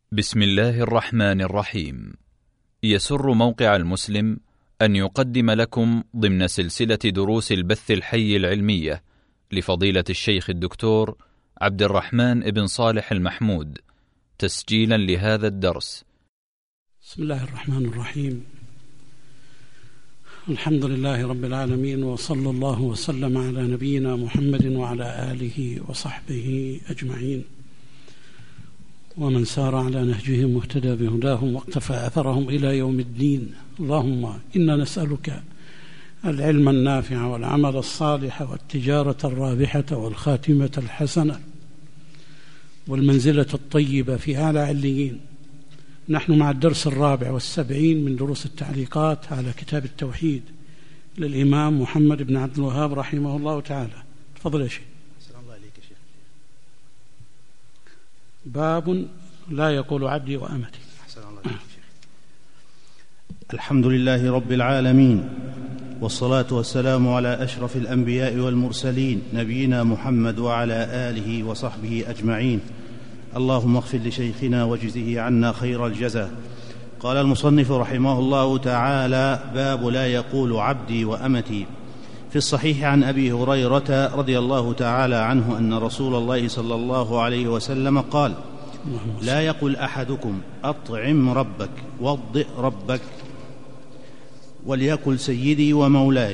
بسم الله الرحمن الرحيم. يسر موقع المسلم أن يقدم لكم ضمن سلسلة دروس البث الحي العلمية لفضيلة الشيخ الدكتور عبد الرحمن بن صالح المحمود تسجيلا لهذا الدرس. بسم الله الرحمن الرحيم. الحمد لله رب العالمين، وصلى الله وسلم على نبينا محمد وعلى آله وصحبه أجمعين، ومن سار على نهجهم واهتدى بهداهم واقتفى أثرهم إلى يوم الدين. اللهم إنا نسألك العلم النافع والعمل الصالح والتجارة الرابحة والخاتمة الحسنة والمنزلة الطيبة في أعلى عليين. نحن مع الدرس 74 من دروس التعليقات على كتاب التوحيد للإمام محمد بن عبد الوهاب رحمه الله تعالى. تفضل يا شيخ. السلام الله عليك يا شيخ. باب لا يقول عبدي وأمتي. أحسن الله عليك يا شيخ. الحمد لله رب العالمين، والصلاة والسلام على أشرف الأنبياء والمرسلين نبينا محمد وعلى آله وصحبه أجمعين. اللهم اغفر لشيخنا واجزه عنا خير الجزاء. قال المصنف رحمه الله تعالى: باب لا يقول عبدي وأمتي. في الصحيح عن أبي هريرة رضي الله تعالى عنه أن رسول الله صلى الله عليه وسلم قال: لا يقل أحدكم أطعم ربك وضئ ربك، وليقل سيدي ومولاي.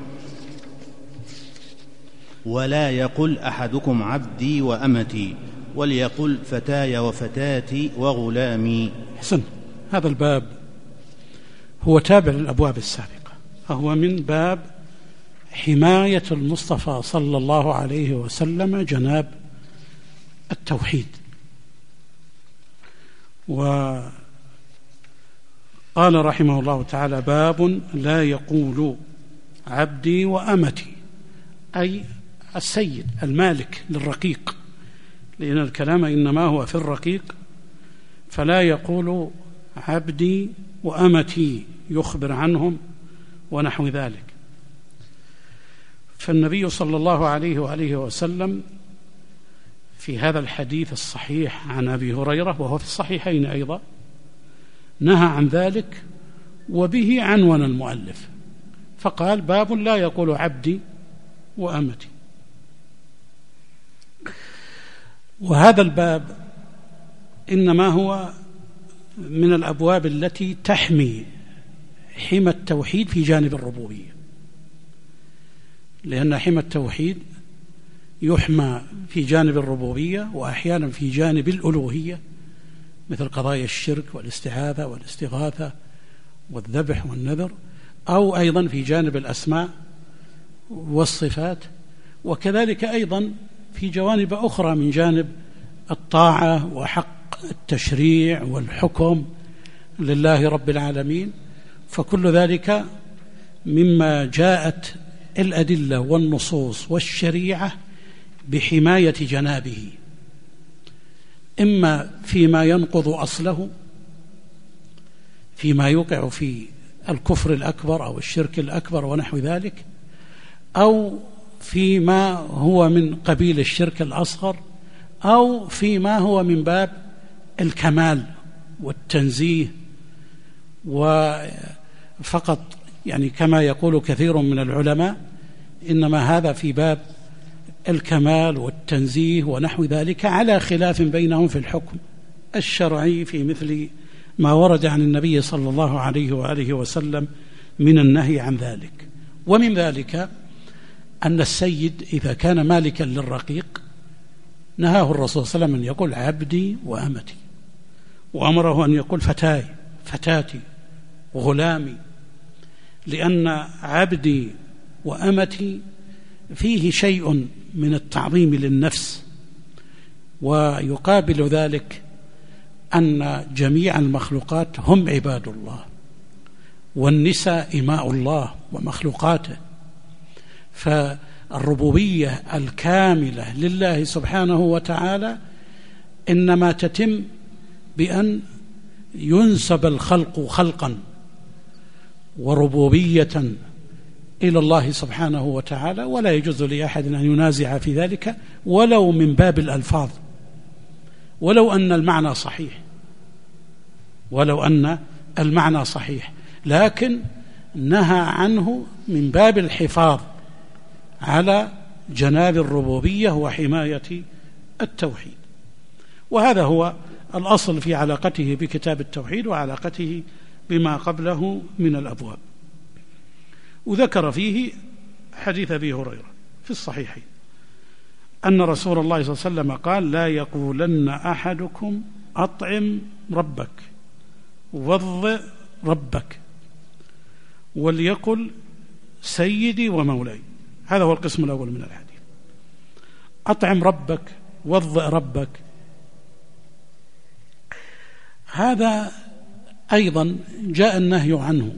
ولا يقل أحدكم عبدي وأمتي، وليقل فتاي وفتاتي وغلامي. حسن. هذا الباب هو تابع للأبواب السابقة، فهو من باب حماية المصطفى صلى الله عليه وسلم جناب التوحيد. وقال رحمه الله تعالى: باب لا يقول عبدي وأمتي، أي السيد المالك للرقيق، لأن الكلام إنما هو في الرقيق، فلا يقول عبدي وأمتي يخبر عنهم ونحو ذلك. فالنبي صلى الله عليه وآله وسلم في هذا الحديث الصحيح عن أبي هريرة، وهو في الصحيحين أيضا، نهى عن ذلك، وبه عنون المؤلف فقال: باب لا يقول عبدي وأمتي. وهذا الباب إنما هو من الأبواب التي تحمي حمى التوحيد في جانب الربوبية، لأن حمى التوحيد يحمى في جانب الربوبية وأحيانا في جانب الألوهية، مثل قضايا الشرك والاستعاذة والاستغاثة والذبح والنذر، أو أيضا في جانب الأسماء والصفات، وكذلك أيضا في جوانب أخرى من جانب الطاعة وحق التشريع والحكم لله رب العالمين. فكل ذلك مما جاءت الأدلة والنصوص والشريعة بحماية جنابه، إما فيما ينقض أصله، فيما يوقع في الكفر الأكبر أو الشرك الأكبر ونحو ذلك، أو فيما هو من قبيل الشرك الأصغر، أو فيما هو من باب الكمال والتنزيه، وفقط يعني كما يقول كثير من العلماء إنما هذا في باب الكمال والتنزيه ونحو ذلك، على خلاف بينهم في الحكم الشرعي في مثل ما ورد عن النبي صلى الله عليه وآله وسلم من النهي عن ذلك. ومن ذلك أن السيد إذا كان مالكا للرقيق نهاه الرسول صلى الله عليه وسلم أن يقول عبدي وأمتي، وأمره أن يقول فتاي فتاتي وغلامي، لأن عبدي وأمتي فيه شيء من التعظيم للنفس، ويقابل ذلك أن جميع المخلوقات هم عباد الله، والنساء إماء الله ومخلوقاته، فالربوبية الكاملة لله سبحانه وتعالى إنما تتم بأن ينسب الخلق خلقا وربوبية إلى الله سبحانه وتعالى، ولا يجوز لأحد أن ينازع في ذلك ولو من باب الألفاظ، ولو أن المعنى صحيح، ولو أن المعنى صحيح، لكن نهى عنه من باب الحفاظ على جناب الربوبية وحماية التوحيد. وهذا هو الأصل في علاقته بكتاب التوحيد وعلاقته بما قبله من الأبواب. وذكر فيه حديث أبي هريرة في الصحيحين أن رسول الله صلى الله عليه وسلم قال: لا يقولن أحدكم أطعم ربك وض ربك، وليقل سيدي ومولاي. هذا هو القسم الأول من الحديث. أطعم ربك وض ربك، هذا أيضا جاء النهي عنه،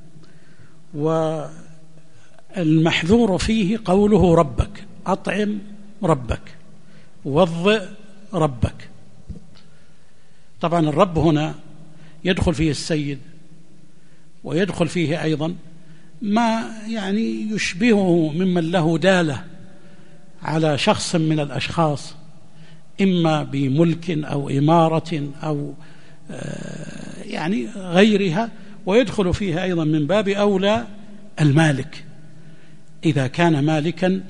والمحذور فيه قوله ربك، أطعم ربك وض ربك. طبعا الرب هنا يدخل فيه السيد، ويدخل فيه أيضا ما يعني يشبهه ممن له دالة على شخص من الأشخاص، إما بملك أو إمارة أو يعني غيرها، ويدخل فيها أيضا من باب أولى المالك إذا كان مالكا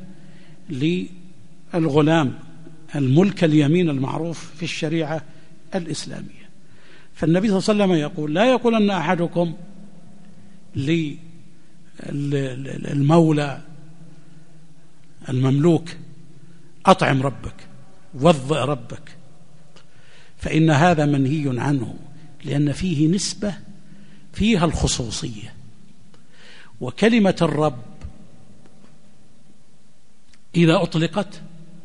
للغلام، الملك اليمين المعروف في الشريعة الإسلامية. فالنبي صلى الله عليه وسلم يقول: لا يقولن أحدكم للمولى المملوك أطعم ربك وض ربك، فإن هذا منهي عنه، لأن فيه نسبة فيها الخصوصية. وكلمة الرب إذا أطلقت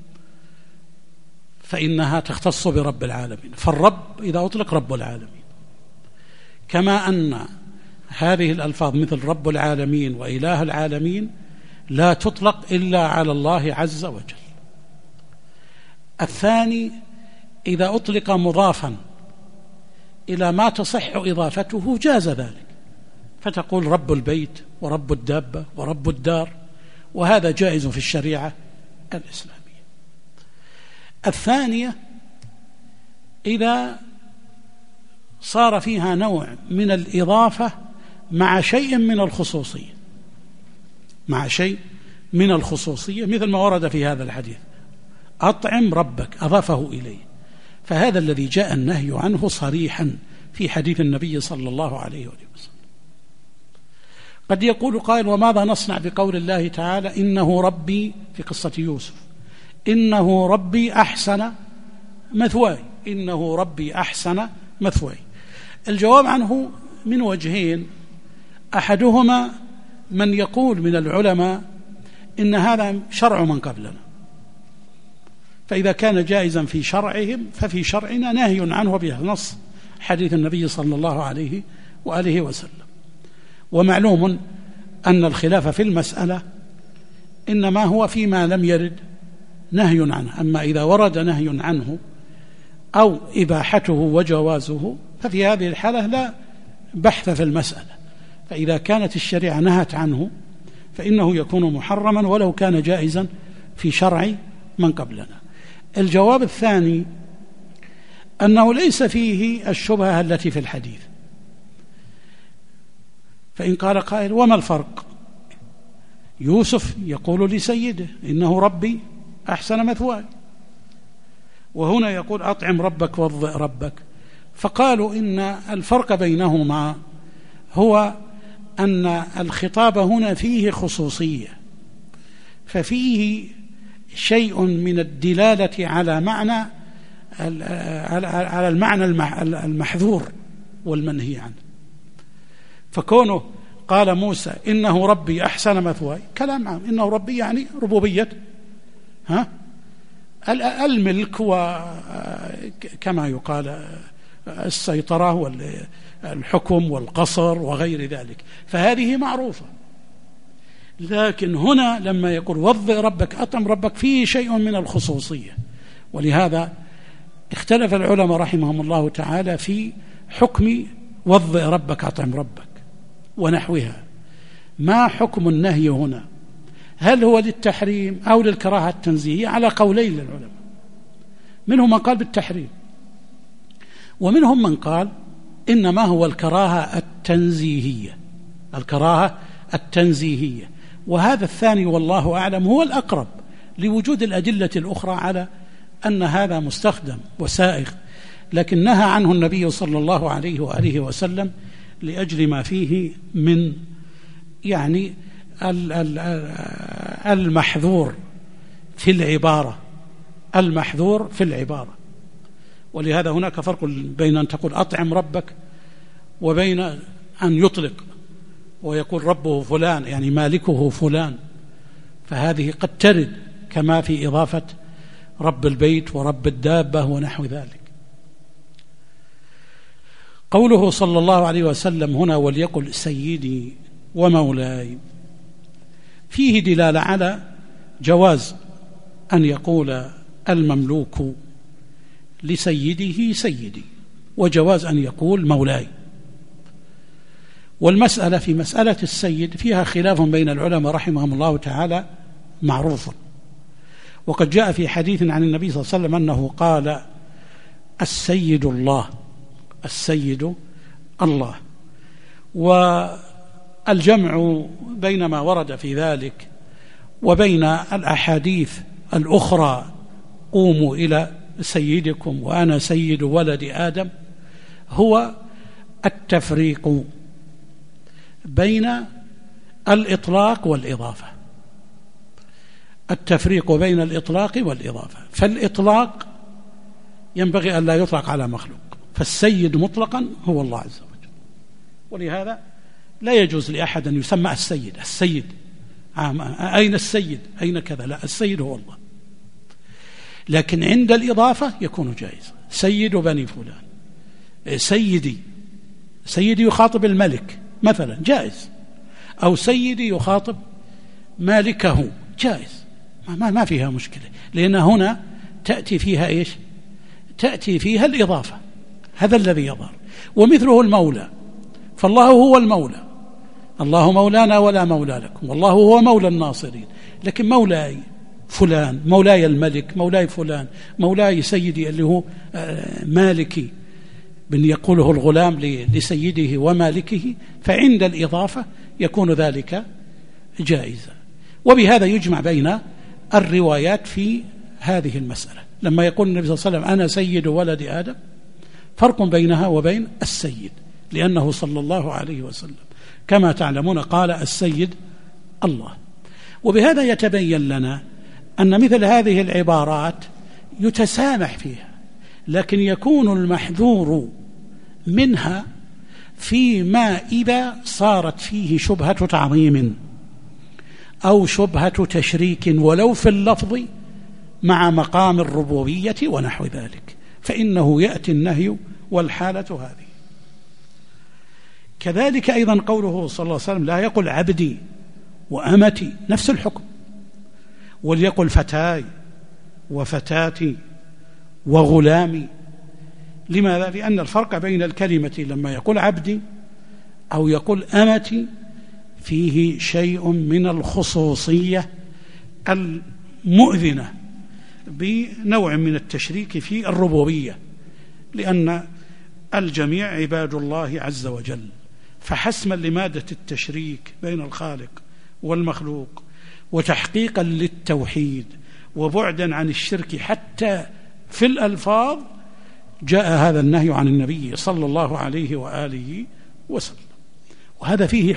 فإنها تختص برب العالمين، فالرب إذا أطلق رب العالمين، كما أن هذه الألفاظ مثل رب العالمين وإله العالمين لا تطلق إلا على الله عز وجل. الثاني إذا أطلق مضافا إلى ما تصح إضافته جاز ذلك، فتقول رب البيت ورب الدابة ورب الدار، وهذا جائز في الشريعة الإسلامية. الثانية إذا صار فيها نوع من الإضافة مع شيء من الخصوصية، مع شيء من الخصوصية، مثل ما ورد في هذا الحديث: أطعم ربك، أضافه إليه، فهذا الذي جاء النهي عنه صريحا في حديث النبي صلى الله عليه وسلم. قد يقول قائل: وماذا نصنع بقول الله تعالى إنه ربي في قصة يوسف، إنه ربي أحسن مثواي، إنه ربي أحسن مثواي؟ الجواب عنه من وجهين: أحدهما من يقول من العلماء إن هذا شرع من قبلنا، فإذا كان جائزا في شرعهم ففي شرعنا نهي عنه بنص حديث النبي صلى الله عليه وآله وسلم. ومعلوم أن الخلاف في المسألة إنما هو فيما لم يرد نهي عنه، أما إذا ورد نهي عنه أو إباحته وجوازه ففي هذه الحالة لا بحث في المسألة، فإذا كانت الشريعة نهت عنه فإنه يكون محرما ولو كان جائزا في شرع من قبلنا. الجواب الثاني أنه ليس فيه الشبهة التي في الحديث، فإن قال قائل: وما الفرق؟ يوسف يقول لسيده إنه ربي أحسن مثواي، وهنا يقول أطعم ربك وض ربك، فقالوا إن الفرق بينهما هو أن الخطاب هنا فيه خصوصية، ففيه شيء من الدلالة على معنى على المعنى المحذور والمنهي عنه. فكونه قال موسى إنه ربي أحسن مثواي كلام عام، إنه ربي يعني ربوبية الملك، وكما يقال السيطرة والحكم والقصر وغير ذلك، فهذه معروفة. لكن هنا لما يقول وض ربك أطعم ربك فيه شيء من الخصوصية، ولهذا اختلف العلماء رحمهم الله تعالى في حكم وض ربك أطعم ربك ونحوها. ما حكم النهي هنا؟ هل هو للتحريم أو للكراهة التنزيهية؟ على قولين للعلماء، منهم من قال بالتحريم، ومنهم من قال إنما هو الكراهة التنزيهية، وهذا الثاني والله أعلم هو الأقرب لوجود الأدلة الأخرى على أن هذا مستخدم وسائغ، لكن نهى عنه النبي صلى الله عليه وآله وسلم لأجل ما فيه من يعني المحذور في العبارة. ولهذا هناك فرق بين أن تقول أطعم ربك وبين أن يطلق ويقول ربه فلان يعني مالكه فلان، فهذه قد ترد كما في إضافة رب البيت ورب الدابة ونحو ذلك. قوله صلى الله عليه وسلم هنا وليقل سيدي ومولاي فيه دلالة على جواز أن يقول المملوك لسيده سيدي، وجواز أن يقول مولاي. والمسألة في مسألة السيد فيها خلاف بين العلماء رحمهم الله تعالى معروف، وقد جاء في حديث عن النبي صلى الله عليه وسلم أنه قال السيد الله. والجمع بين ما ورد في ذلك وبين الأحاديث الأخرى قوموا إلى سيدكم وأنا سيد ولد آدم هو التفريق بين الإطلاق والإضافة. فالإطلاق ينبغي أن لا يطلق على مخلوق، فالسيد مطلقا هو الله عز وجل، ولهذا لا يجوز لأحد أن يسمى السيد أين السيد أين كذا، لا، السيد هو الله. لكن عند الإضافة يكون جائز، سيد بني فلان، سيدي يخاطب الملك مثلا جائز، أو سيدي يخاطب مالكه جائز، ما فيها مشكلة، لأن هنا تأتي فيها إيش؟ تأتي فيها الإضافة، هذا الذي يظهر. ومثله المولى، فالله هو المولى، الله مولانا ولا مولى لكم، والله هو مولى الناصرين. لكن مولاي فلان، مولاي الملك، مولاي فلان، مولاي سيدي اللي هو مالكي، بن يقوله الغلام لسيده ومالكه، فعند الإضافة يكون ذلك جائزا. وبهذا يجمع بين الروايات في هذه المسألة. لما يقول النبي صلى الله عليه وسلم أنا سيد ولد آدم، فرق بينها وبين السيد، لأنه صلى الله عليه وسلم كما تعلمون قال السيد الله. وبهذا يتبين لنا أن مثل هذه العبارات يتسامح فيها، لكن يكون المحذور منها فيما إذا صارت فيه شبهة تعظيم أو شبهة تشريك ولو في اللفظ مع مقام الربوبية ونحو ذلك، فإنه يأتي النهي والحالة هذه. كذلك أيضا قوله صلى الله عليه وسلم لا يقل عبدي وأمتي، نفس الحكم، وليقل فتاي وفتاتي وغلامي. لماذا؟ لأن الفرق بين الكلمة لما يقول عبدي أو يقول أمتي فيه شيء من الخصوصية المؤذنة بنوع من التشريك في الربوبية، لأن الجميع عباد الله عز وجل، فحسما لمادة التشريك بين الخالق والمخلوق وتحقيقا للتوحيد وبعدا عن الشرك حتى في الألفاظ، جاء هذا النهي عن النبي صلى الله عليه وآله وسلم. وهذا فيه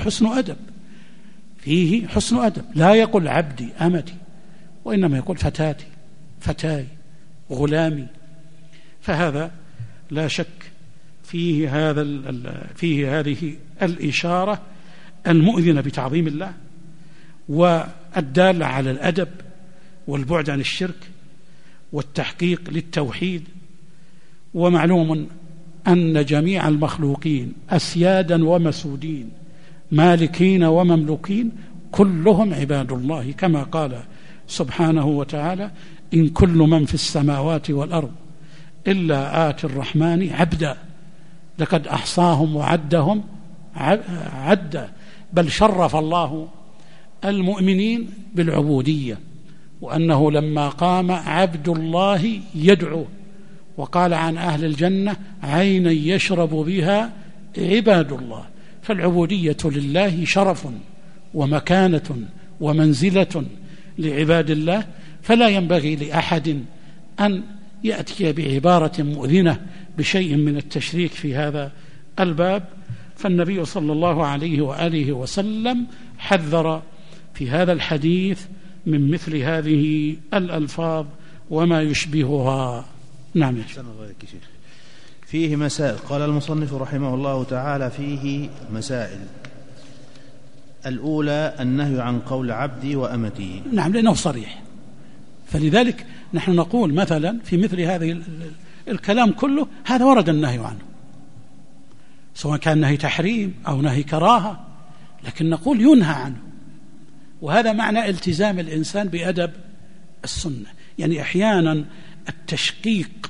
حسن أدب، لا يقول عبدي أمتي، وإنما يقول فتاتي فتاي غلامي. فهذا لا شك فيه هذه الإشارة المؤذنة بتعظيم الله والدالة على الأدب والبعد عن الشرك والتحقيق للتوحيد. ومعلوم أن جميع المخلوقين أسيادا ومسودين مالكين ومملوكين كلهم عباد الله، كما قال سبحانه وتعالى إن كل من في السماوات والأرض إلا آتي الرحمن عبدا لقد أحصاهم وعدهم عدا. بل شرف الله المؤمنين بالعبودية، وأنه لما قام عبد الله يدعو وقال عن أهل الجنة عينا يشرب بها عباد الله. فالعبودية لله شرف ومكانة ومنزلة لعباد الله، فلا ينبغي لأحد أن يأتي بعبارة مؤذنة بشيء من التشريك في هذا الباب. فالنبي صلى الله عليه وآله وسلم حذر في هذا الحديث من مثل هذه الألفاظ وما يشبهها. نعم. فيه مسائل. قال المصنف رحمه الله تعالى: فيه مسائل. الأولى النهي عن قول عبدي وأمتي. نعم، لأنه صريح، فلذلك نحن نقول مثلا في مثل هذه الكلام كله هذا ورد النهي عنه، سواء كان نهي تحريم أو نهي كراهة، لكن نقول ينهى عنه. وهذا معنى التزام الإنسان بأدب السنة. يعني أحيانا التشقيق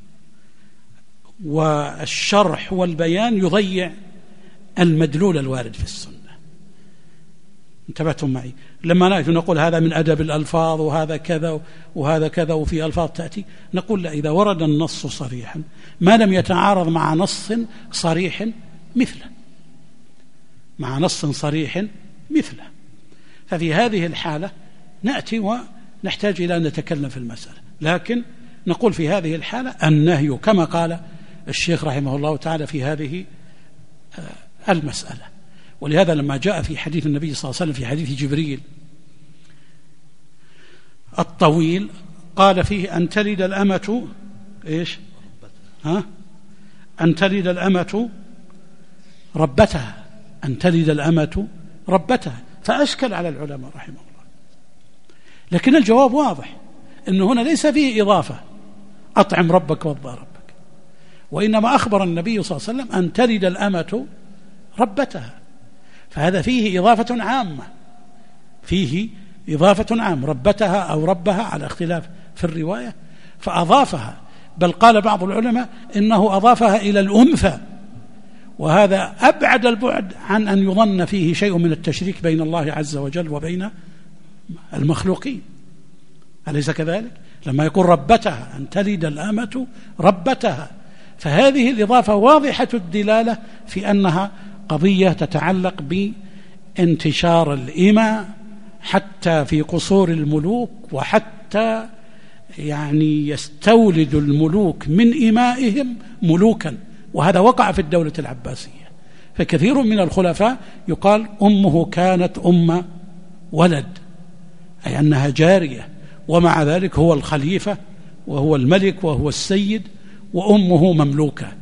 والشرح والبيان يضيع المدلول الوارد في السنة. انتبهتم معي؟ لما نقول هذا من أدب الألفاظ وهذا كذا وهذا كذا وفي ألفاظ تأتي، نقول لا، إذا ورد النص صريحا ما لم يتعارض مع نص صريح مثله، مع نص صريح مثله، ففي هذه الحالة نأتي ونحتاج إلى أن نتكلم في المسألة. لكن نقول في هذه الحالة النهي كما قال الشيخ رحمه الله تعالى في هذه المسألة. ولهذا لما جاء في حديث النبي صلى الله عليه وسلم في حديث جبريل الطويل قال فيه أن تلد الأمة إيش؟ أن تلد الأمة ربتها، أن تلد الأمة ربتها، فأشكل على العلماء رحمه الله. لكن الجواب واضح، إنه هنا ليس فيه إضافة أطعم ربك وارضى ربك، وإنما أخبر النبي صلى الله عليه وسلم أن تلد الأمة ربتها، فهذا فيه إضافة عامة، فيه إضافة عامة، ربتها أو ربها على اختلاف في الرواية، فأضافها. بل قال بعض العلماء إنه أضافها إلى الأنثى، وهذا أبعد البعد عن أن يظن فيه شيء من التشريك بين الله عز وجل وبين المخلوقين. أليس كذلك؟ لما يقول ربتها أن تلد الأمة ربتها، فهذه الإضافة واضحة الدلالة في أنها قضية تتعلق بانتشار الإماء حتى في قصور الملوك، وحتى يعني يستولد الملوك من إمائهم ملوكا، وهذا وقع في الدولة العباسية. فكثير من الخلفاء يقال أمه كانت أم ولد، أي أنها جارية، ومع ذلك هو الخليفة وهو الملك وهو السيد وأمه مملوكة.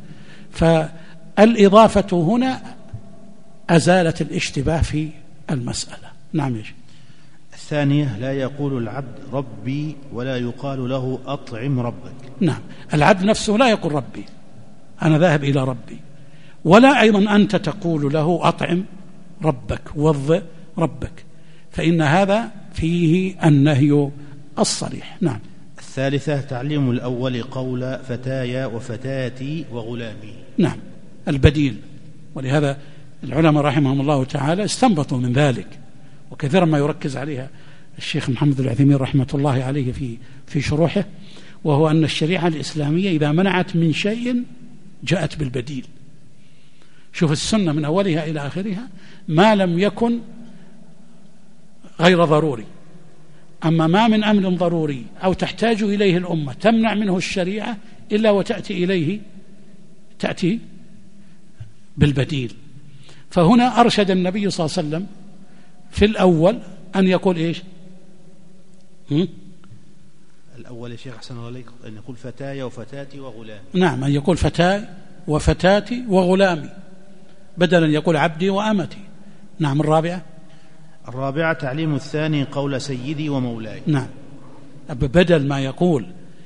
فالإضافة هنا أزالت الاشتباه في المسألة. نعم يا شيخ. الثانية لا يقول العبد ربي ولا يقال له أطعم ربك. نعم، العبد نفسه لا يقول ربي أنا ذاهب إلى ربي، ولا أيضا أنت تقول له أطعم ربك وض ربك، فإن هذا فيه النهي الصريح. نعم. الثالثة تعليم الأول قول فتايا وفتاتي وغلامي. نعم، البديل. ولهذا العلماء رحمهم الله تعالى استنبطوا من ذلك، وكثيرا ما يركز عليها الشيخ محمد العثيمين رحمة الله عليه في شروحه، وهو أن الشريعة الإسلامية إذا منعت من شيء جاءت بالبديل. شوف السنة من أولها إلى آخرها ما لم يكن غير ضروري. أما ما من أمر ضروري أو تحتاج إليه الأمة تمنع منه الشريعة إلا وتأتي إليه، تأتي بالبديل. فهنا أرشد النبي صلى الله عليه وسلم في الأول أن يقول إيش؟ الأول يا شيخ أحسن الله عليك أن يقول فتايا وفتاتي وغلامي. نعم، أن يقول فتاي وفتاتي وغلامي بدلا يقول عبدي وأمتي. نعم. الرابعة تعليم الثاني قول سيدي ومولاي. نعم، بدل ما يقول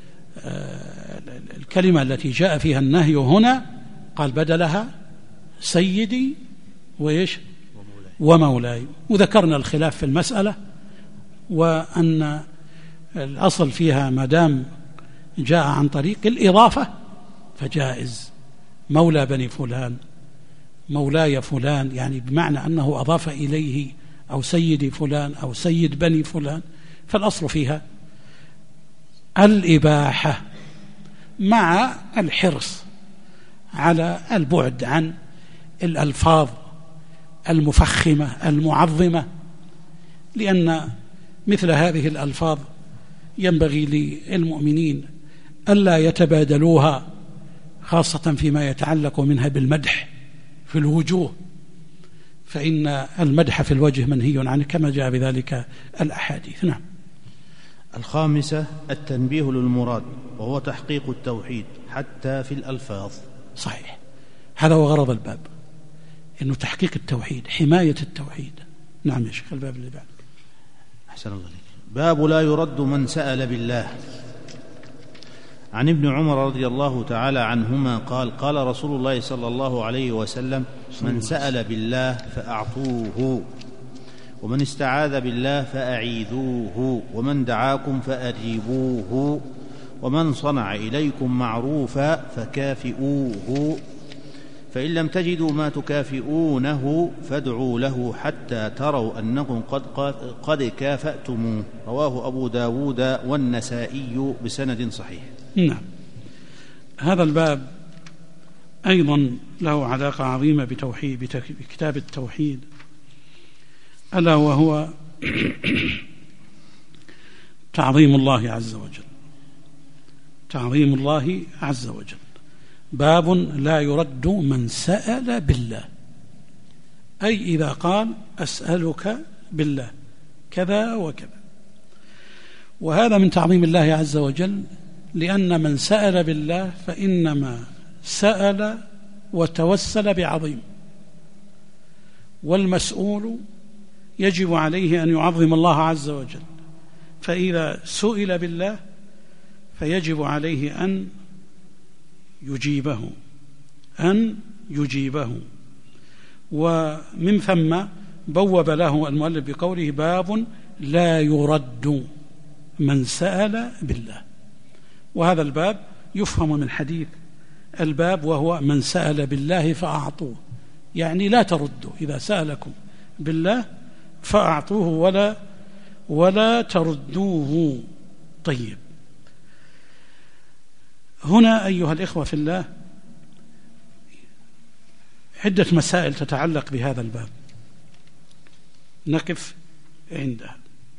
الكلمة التي جاء فيها النهي هنا قال بدلها سيدي وإيش ومولاي. وذكرنا الخلاف في المسألة، وأن الأصل فيها ما دام جاء عن طريق الإضافة فجائز، مولى بني فلان مولاي فلان، يعني بمعنى أنه أضاف إليه أو سيدي فلان أو سيد بني فلان، فالأصل فيها الإباحة. مع الحرص على البعد عن الألفاظ المفخمة المعظمة، لأن مثل هذه الألفاظ ينبغي للمؤمنين ألا يتبادلوها، خاصة فيما يتعلق منها بالمدح في الوجوه، فإن المدح في الوجه منهي عنه كما جاء بذلك الأحاديث. نعم. الخامسة التنبيه للمراد، وهو تحقيق التوحيد حتى في الألفاظ. صحيح، هذا هو غرض الباب، إنه تحقيق التوحيد، حماية التوحيد. نعم يا شيخ. الباب اللي بعد. أحسن الله عليك. باب لا يرد من سأل بالله. عن ابن عمر رضي الله تعالى عنهما قال: قال رسول الله صلى الله عليه وسلم: من سأل بالله فأعطوه، ومن استعاذ بالله فأعيذوه، ومن دعاكم فأجيبوه، ومن صنع إليكم معروفا فكافئوه، فإن لم تجدوا ما تكافئونه فادعوا له حتى تروا أنكم قد كافأتموه. رواه أبو داود والنسائي بسند صحيح. نعم. هذا الباب أيضا له علاقة عظيمة بكتاب التوحيد، ألا وهو تعظيم الله عز وجل. تعظيم الله عز وجل. باب لا يرد من سأل بالله، أي إذا قال أسألك بالله كذا وكذا. وهذا من تعظيم الله عز وجل، لأن من سأل بالله فإنما سأل وتوسل بعظيم، والمسؤول يجب عليه أن يعظم الله عز وجل، فإذا سئل بالله فيجب عليه أن يجيبه. ومن ثم بوب له المؤلف بقوله: باب لا يرد من سأل بالله. وهذا الباب يفهم من حديث الباب، وهو من سأل بالله فأعطوه، يعني لا تردوا، إذا سألكم بالله فأعطوه ولا تردوه. طيب، هنا أيها الإخوة في الله عدة مسائل تتعلق بهذا الباب نقف عندها،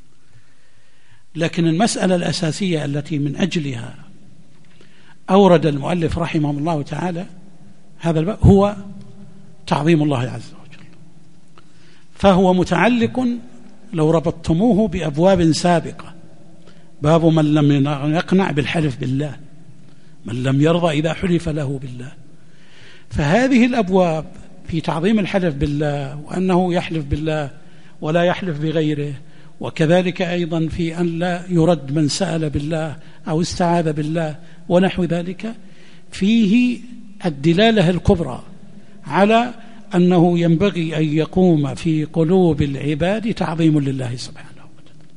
لكن المسألة الأساسية التي من أجلها أورد المؤلف رحمه الله تعالى هذا الباب هو تعظيم الله عز وجل، فهو متعلق لو ربطتموه بأبواب سابقة: باب من لم يقنع بالحلف بالله، من لم يرضى إذا حلف له بالله. فهذه الأبواب في تعظيم الحلف بالله، وأنه يحلف بالله ولا يحلف بغيره، وكذلك أيضا في أن لا يرد من سأل بالله أو استعاذ بالله ونحو ذلك، فيه الدلالة الكبرى على أنه ينبغي أن يقوم في قلوب العباد تعظيم لله سبحانه وتعالى.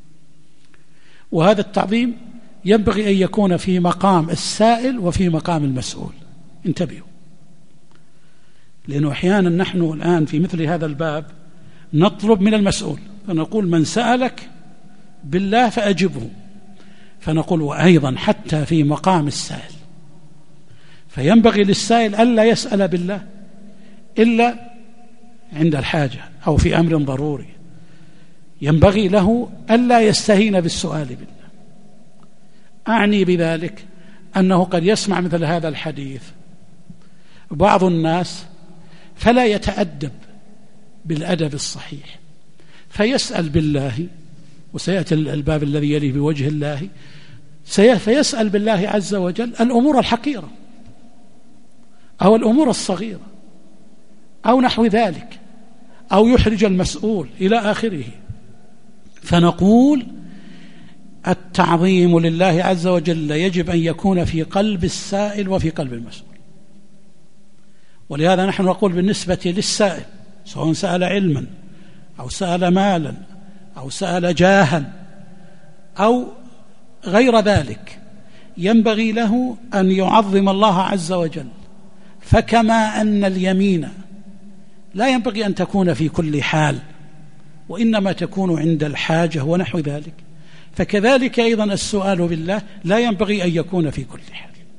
وهذا التعظيم ينبغي أن يكون في مقام السائل وفي مقام المسؤول. انتبهوا، لأنه أحيانا نحن الآن في مثل هذا الباب نطلب من المسؤول فنقول: من سألك بالله فأجبه، فنقول وأيضا حتى في مقام السائل، فينبغي للسائل ألا يسأل بالله إلا عند الحاجة أو في أمر ضروري، ينبغي له ألا يستهين بالسؤال بالله. أعني بذلك أنه قد يسمع مثل هذا الحديث بعض الناس فلا يتأدب بالأدب الصحيح، فيسأل بالله، وسيأتي الباب الذي يليه بوجه الله، فيسأل بالله عز وجل الأمور الحقيرة أو الأمور الصغيرة أو نحو ذلك، أو يحرج المسؤول إلى آخره. فنقول التعظيم لله عز وجل يجب أن يكون في قلب السائل وفي قلب المسؤول. ولهذا نحن نقول بالنسبة للسائل، سواء سأل علما أو سأل مالا أو سأل جاها أو غير ذلك، ينبغي له أن يعظم الله عز وجل. فكما أن اليمين لا ينبغي أن تكون في كل حال، وإنما تكون عند الحاجة ونحو ذلك، فكذلك أيضا السؤال بالله لا ينبغي أن يكون في كل حال.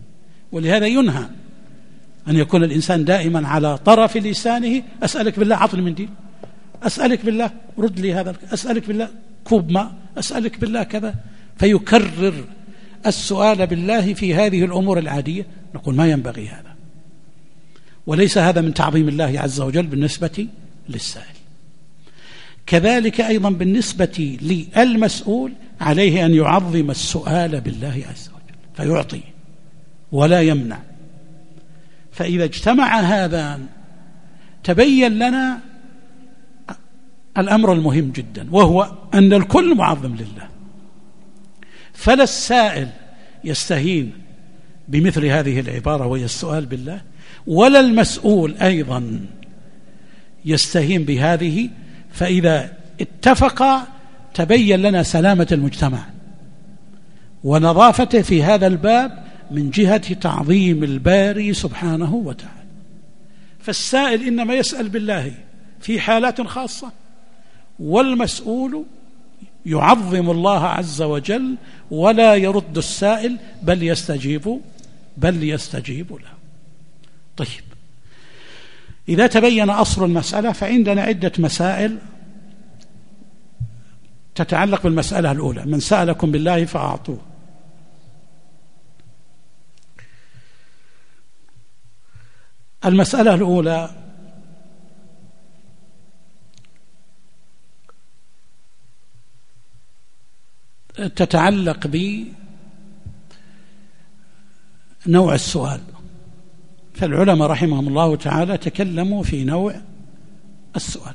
ولهذا ينهى أن يكون الإنسان دائما على طرف لسانه: أسألك بالله عطني منديل، أسألك بالله رد لي هذا، أسألك بالله كوب ماء، أسألك بالله كذا، فيكرر السؤال بالله في هذه الأمور العادية. نقول ما ينبغي هذا، وليس هذا من تعظيم الله عز وجل بالنسبة للسائل. كذلك أيضا بالنسبة للمسؤول عليه أن يعظم السؤال بالله عز وجل فيعطي ولا يمنع. فإذا اجتمع هذان تبين لنا الأمر المهم جدا، وهو أن الكل معظم لله، فلا السائل يستهين بمثل هذه العبارة وهي السؤال بالله، ولا المسؤول أيضا يستهين بهذه. فإذا اتفقا تبين لنا سلامة المجتمع ونظافته في هذا الباب من جهة تعظيم الباري سبحانه وتعالى. فالسائل إنما يسأل بالله في حالات خاصة، والمسؤول يعظم الله عز وجل ولا يرد السائل بل يستجيب له. طيب، إذا تبين أصل المسألة فعندنا عدة مسائل تتعلق بالمسألة الأولى: من سألكم بالله فأعطوه. المسألة الأولى تتعلق بنوع السؤال، فالعلماء رحمهم الله تعالى تكلموا في نوع السؤال.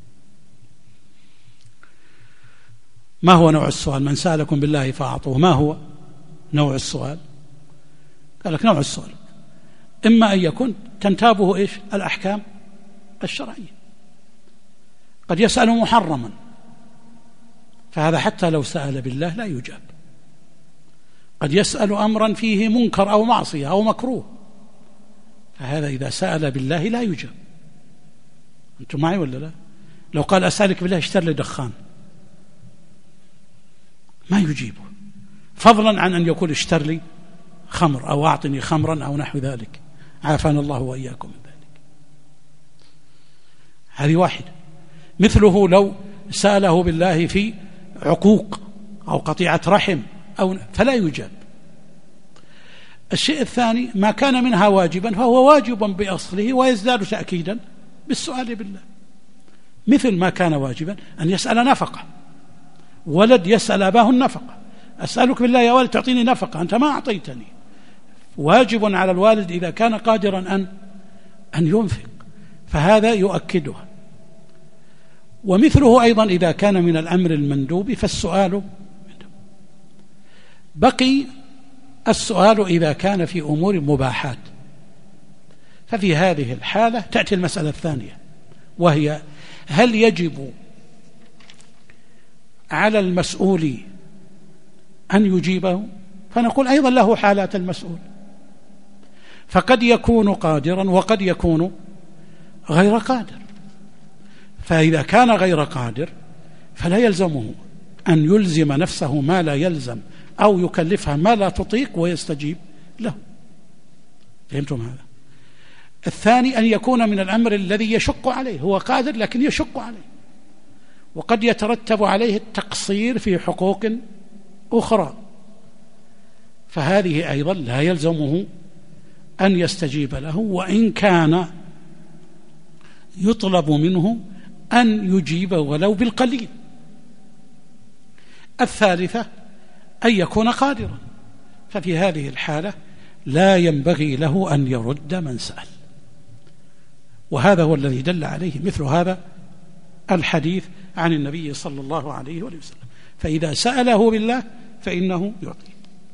ما هو نوع السؤال؟ من سألكم بالله فأعطوه، ما هو نوع السؤال؟ قال لك نوع السؤال إما أن يكون تنتابه إيش؟ الأحكام الشرعية. قد يسأل محرما، فهذا حتى لو سأل بالله لا يجاب. قد يسأل أمرا فيه منكر أو معصية أو مكروه، فهذا إذا سأل بالله لا يجاب. أنتم معي ولا لا؟ لو قال أسألك بالله اشتر لي دخان ما يجيبه، فضلا عن أن يقول اشتر لي خمر أو أعطني خمرا أو نحو ذلك، عافانا الله وإياكم من ذلك. هذه واحدة. مثله لو سأله بالله في عقوق أو قطيعة رحم فلا يجاب. الشيء الثاني ما كان منها واجبا فهو واجب بأصله ويزداد تأكيدا بالسؤال بالله، مثل ما كان واجبا أن يسأل نفقة، ولد يسأل أباه النفقة: أسألك بالله يا والد تعطيني نفقة، أنت ما أعطيتني. واجب على الوالد إذا كان قادرا أن ينفق، فهذا يؤكدها. ومثله أيضا إذا كان من الأمر المندوب فالسؤال. بقي السؤال إذا كان في أمور مباحات، ففي هذه الحالة تأتي المسألة الثانية، وهي: هل يجب على المسؤول أن يجيبه؟ فنقول أيضا له حالات المسؤول، فقد يكون قادرا وقد يكون غير قادر. فإذا كان غير قادر فلا يلزمه أن يلزم نفسه ما لا يلزم أو يكلفها ما لا تطيق ويستجيب له. فهمتم هذا؟ الثاني أن يكون من الأمر الذي يشق عليه، هو قادر لكن يشق عليه، وقد يترتب عليه التقصير في حقوق أخرى، فهذه أيضا لا يلزمه أن يستجيب له، وإن كان يطلب منه أن يجيب ولو بالقليل. الثالثة أن يكون قادرا، ففي هذه الحالة لا ينبغي له أن يرد من سأل، وهذا هو الذي دل عليه مثل هذا الحديث عن النبي صلى الله عليه وسلم: فإذا سأله بالله فإنه يعطي.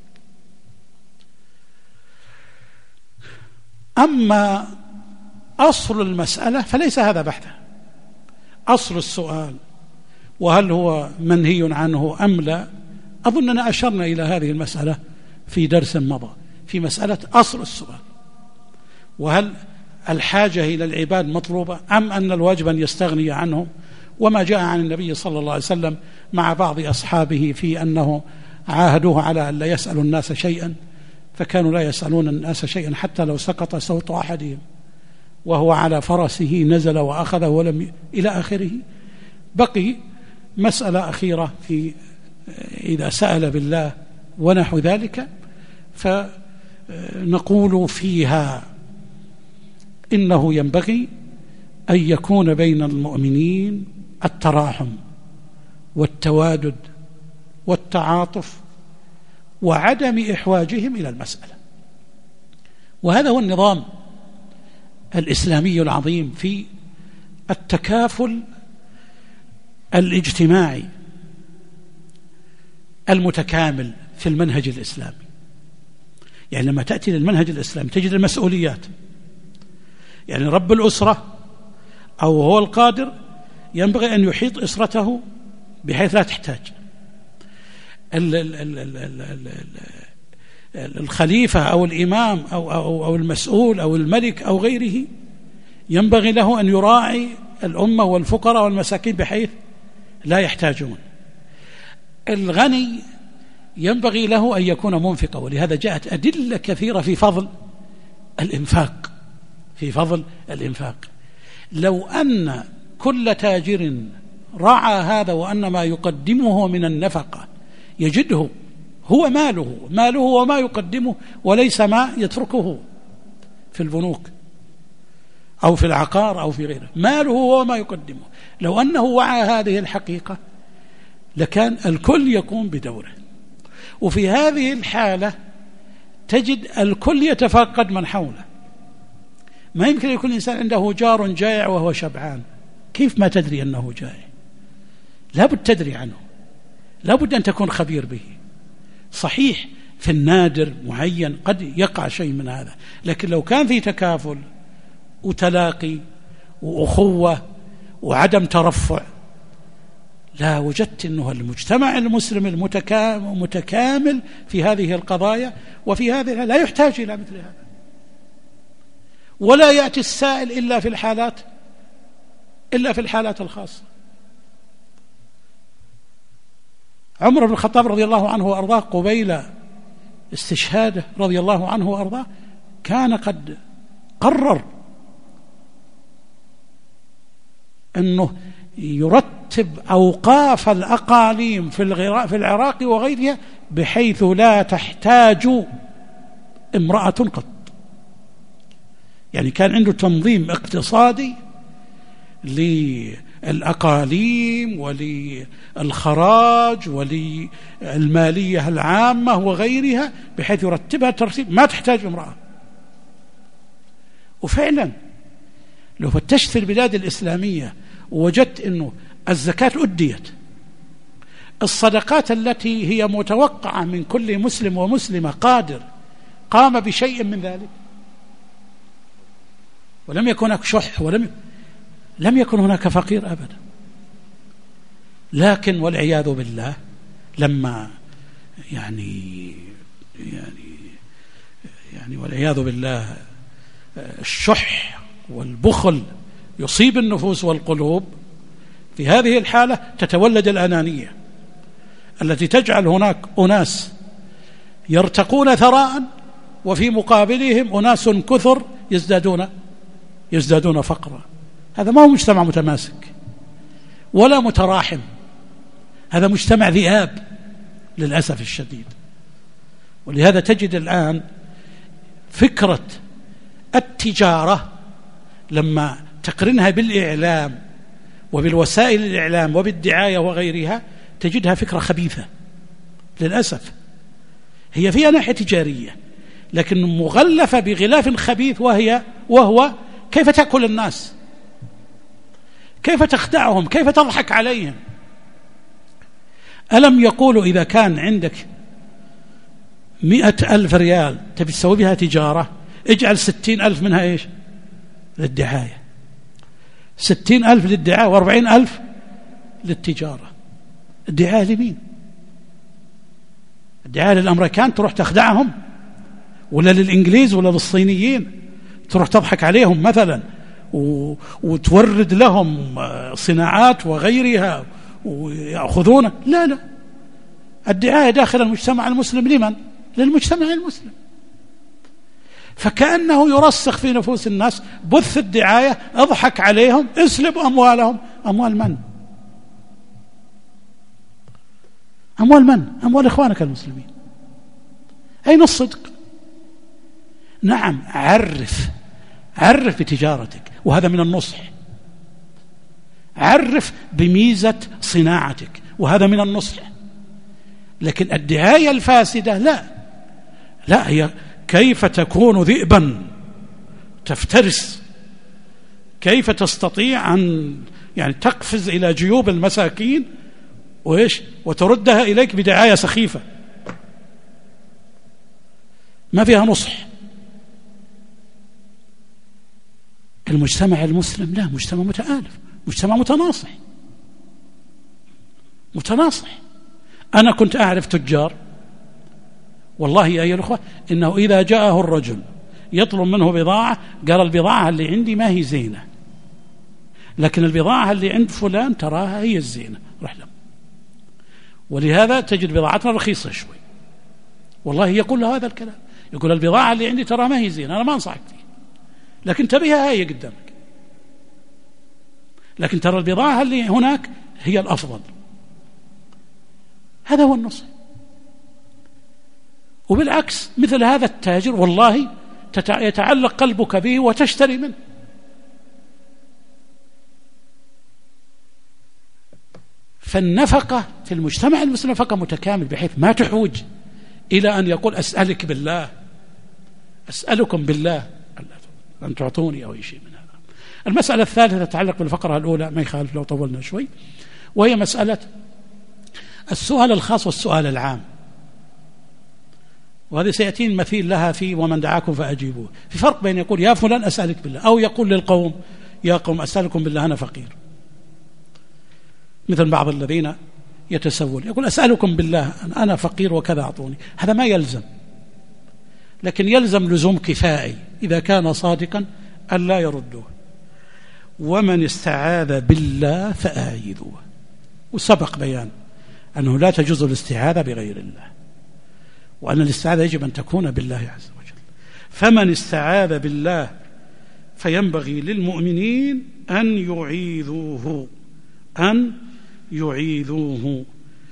أما أصل المسألة فليس هذا بحثه. أصل السؤال وهل هو منهي عنه أم لا، أظننا أشرنا إلى هذه المسألة في درس مضى في مسألة أصل السؤال، وهل الحاجة إلى العباد مطلوبة أم أن الواجب أن يستغني عنه، وما جاء عن النبي صلى الله عليه وسلم مع بعض أصحابه في أنه عاهدوه على أن لا يسأل الناس شيئا فكانوا لا يسألون الناس شيئا حتى لو سقط صوت أحدهم وهو على فرسه نزل وأخذه ولم إلى آخره. بقي مسألة أخيرة في إذا سأل بالله ونحو ذلك، فنقول فيها إنه ينبغي أن يكون بين المؤمنين التراحم والتوادد والتعاطف وعدم إحواجهم إلى المسألة. وهذا هو النظام الإسلامي العظيم في التكافل الاجتماعي المتكامل في المنهج الإسلامي. يعني لما تأتي للمنهج الإسلامي تجد المسؤوليات، يعني رب الأسرة أو هو القادر ينبغي أن يحيط أسرته بحيث لا تحتاج. الخليفة أو الإمام أو المسؤول أو الملك أو غيره ينبغي له أن يراعي الأمة والفقراء والمساكين بحيث لا يحتاجون. الغني ينبغي له أن يكون منفقا، ولهذا جاءت أدلة كثيرة في فضل الإنفاق، في فضل الإنفاق. لو أن كل تاجر رعى هذا وأن ما يقدمه من النفقة يجده هو ماله وما يقدمه وليس ما يتركه في البنوك أو في العقار أو في غيره، ماله وما يقدمه، لو أنه وعى هذه الحقيقة لكان الكل يقوم بدوره. وفي هذه الحالة تجد الكل يتفقد من حوله. ما يمكن يكون الإنسان عنده جار جائع وهو شبعان، كيف ما تدري أنه جائع؟ لابد تدري عنه، لابد أن تكون خبير به. صحيح في النادر معين قد يقع شيء من هذا، لكن لو كان في تكافل وتلاقي وأخوة وعدم ترفع لا وجدت أنه المجتمع المسلم المتكامل في هذه القضايا وفي هذه لا يحتاج إلى مثل هذا، ولا يأتي السائل إلا في الحالات الخاصة. عمر بن الخطاب رضي الله عنه وأرضاه قبيل استشهاده رضي الله عنه وأرضاه كان قد قرر أنه يرتب أوقاف الأقاليم في العراق وغيرها بحيث لا تحتاج امرأة قط. يعني كان عنده تنظيم اقتصادي للأقاليم وللخراج وللمالية العامة وغيرها بحيث يرتبها ترتيب ما تحتاج امرأة. وفعلا لو فتشت في البلاد الإسلامية ووجدت أنه الزكاة أديت، الصدقات التي هي متوقعة من كل مسلم ومسلمة قادر قام بشيء من ذلك، ولم يكن هناك شح لم يكن هناك فقير أبدا. لكن والعياذ بالله لما يعني والعياذ بالله الشح والبخل يصيب النفوس والقلوب، في هذه الحالة تتولد الأنانية التي تجعل هناك أناس يرتقون ثراء وفي مقابلهم أناس كثر يزدادون فقرا. هذا ما هو مجتمع متماسك ولا متراحم، هذا مجتمع ذئاب للأسف الشديد. ولهذا تجد الآن فكرة التجارة لما تقرنها بالإعلام وبالوسائل الإعلام وبالدعاية وغيرها تجدها فكرة خبيثة للأسف. هي فيها ناحية تجارية لكن مغلفة بغلاف خبيث، وهو كيف تأكل الناس، كيف تخدعهم، كيف تضحك عليهم. ألم يقولوا إذا كان عندك 100,000 ريال تبي تسوي بها تجارة اجعل 60,000 منها إيش؟ للدعاية. 60,000 للدعاية و40,000 للتجارة. الدعاية لمين؟ الدعاية للأمريكان تروح تخدعهم، ولا للإنجليز ولا للصينيين تروح تضحك عليهم مثلا وتورد لهم صناعات وغيرها ويأخذونه؟ لا، الدعاية داخل المجتمع المسلم لمن؟ للمجتمع المسلم. فكأنه يرسخ في نفوس الناس بث الدعاية، اضحك عليهم، اسلب أموالهم. أموال من؟ أموال من؟ أموال إخوانك المسلمين. أين الصدق؟ نعم، عرف بتجارتك، وهذا من النصح. عرف بميزة صناعتك، وهذا من النصح. لكن الدعاية الفاسدة لا، هي كيف تكون ذئبا تفترس، كيف تستطيع أن تقفز إلى جيوب المساكين وتردها إليك بدعاية سخيفة ما فيها نصح. المجتمع المسلم لا، مجتمع متآلف، مجتمع متناصح. أنا كنت أعرف تجار والله يا أيها الأخوة إنه إذا جاءه الرجل يطلب منه بضاعة قال البضاعة اللي عندي ما هي زينة، لكن البضاعة اللي عند فلان تراها هي الزينة، رح له. ولهذا تجد بضاعتنا رخيصة شوي، والله يقول له هذا الكلام، يقول البضاعة اللي عندي ترى ما هي زينة، أنا ما أنصحك فيها، لكن تبيها هي قدامك، لكن ترى البضاعة اللي هناك هي الأفضل. هذا هو النصح. وبالعكس مثل هذا التاجر والله يتعلق قلبك به وتشتري منه. فالنفقة في المجتمع المسلم نفقة متكامل، بحيث ما تحوج إلى أن يقول أسألك بالله، أسألكم بالله أن تعطوني أو شيء من هذا. المسألة الثالثة تتعلق بالفقرة الأولى، ما يخالف لو طولنا شوي، وهي مسألة السؤال الخاص والسؤال العام، وهذه سيأتي المثيل لها في ومن دعاكم فأجيبوه. في فرق بين يقول يا فلان أسألك بالله، أو يقول للقوم يا قوم أسألكم بالله أنا فقير، مثل بعض الذين يتسول يقول أسألكم بالله أنا فقير وكذا أعطوني. هذا ما يلزم، لكن يلزم لزوم كفائي إذا كان صادقا أن لا يردوه. ومن استعاذ بالله فأعيذوه. وسبق بيان أنه لا تجوز الاستعاذة بغير الله، وأن الاستعاذة يجب أن تكون بالله عز وجل. فمن استعاذ بالله فينبغي للمؤمنين أن يعيذوه،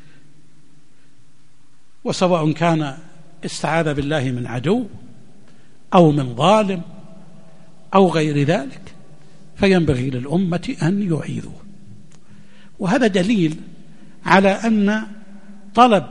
وسواء كان استعاذ بالله من عدو أو من ظالم أو غير ذلك، فينبغي للأمة أن يعيذوه. وهذا دليل على أن طلب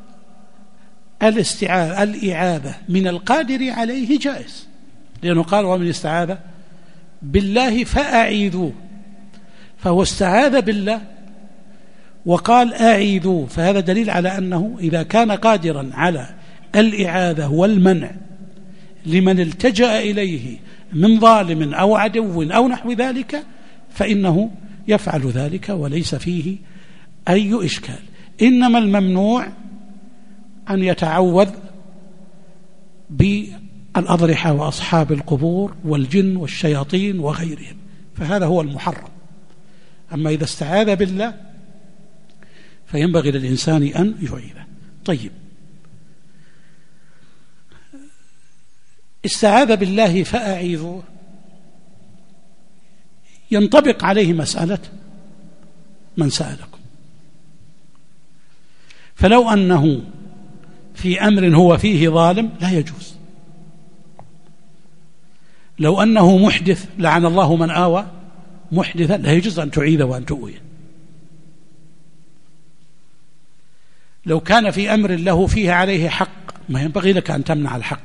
الإعاذة من القادر عليه جائز، لأنه قال ومن استعاذ بالله فأعيذوه، فهو استعاذ بالله وقال أعيذوه، فهذا دليل على أنه إذا كان قادرا على الإعاذة والمنع لمن التجأ إليه من ظالم أو عدو أو نحو ذلك فإنه يفعل ذلك وليس فيه أي إشكال. إنما الممنوع أن يتعوذ بالأضرحة وأصحاب القبور والجن والشياطين وغيرهم، فهذا هو المحرم. أما إذا استعاذ بالله فينبغي للإنسان أن يعيذه. طيب، استعاذ بالله فأعيذوه ينطبق عليه مسألة من سألكم. فلو أنه في أمر هو فيه ظالم لا يجوز، لو أنه محدث لعن الله من آوى محدثا لا يجوز أن تعيذ وأن تؤويه. لو كان في أمر له فيه عليه حق ما ينبغي لك أن تمنع الحق.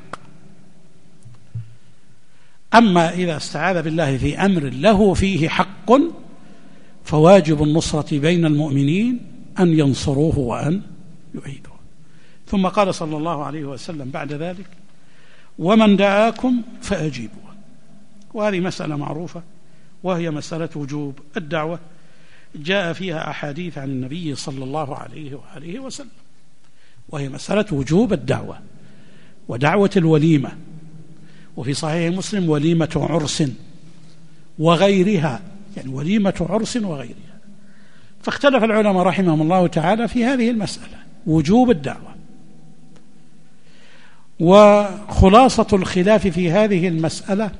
أما إذا استعاذ بالله في أمر له فيه حق فواجب النصرة بين المؤمنين أن ينصروه وأن يعيدوه. ثم قال صلى الله عليه وسلم بعد ذلك ومن دعاكم فأجيبوه. وهذه مسألة معروفة وهي مسألة وجوب الدعوة، جاء فيها أحاديث عن النبي صلى الله عليه وآله وسلم، وهي مسألة وجوب الدعوة ودعوة الوليمة. وفي صحيح مسلم وليمة عرس وغيرها، يعني وليمة عرس وغيرها. فاختلف العلماء رحمهم الله تعالى في هذه المسألة وجوب الدعوة. وخلاصة الخلاف في هذه المسألة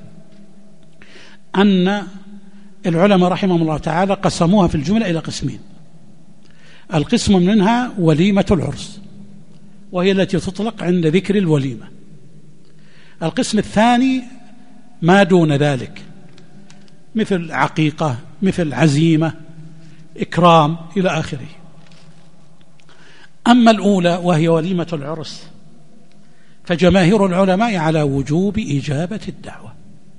أن العلماء رحمهم الله تعالى قسموها في الجملة إلى قسمين. القسم منها وليمة العرس، وهي التي تطلق عند ذكر الوليمة. القسم الثاني ما دون ذلك، مثل عقيقة، مثل عزيمة، إكرام إلى آخره. أما الأولى وهي وليمة العرس فجماهير العلماء على وجوب إجابة الدعوة،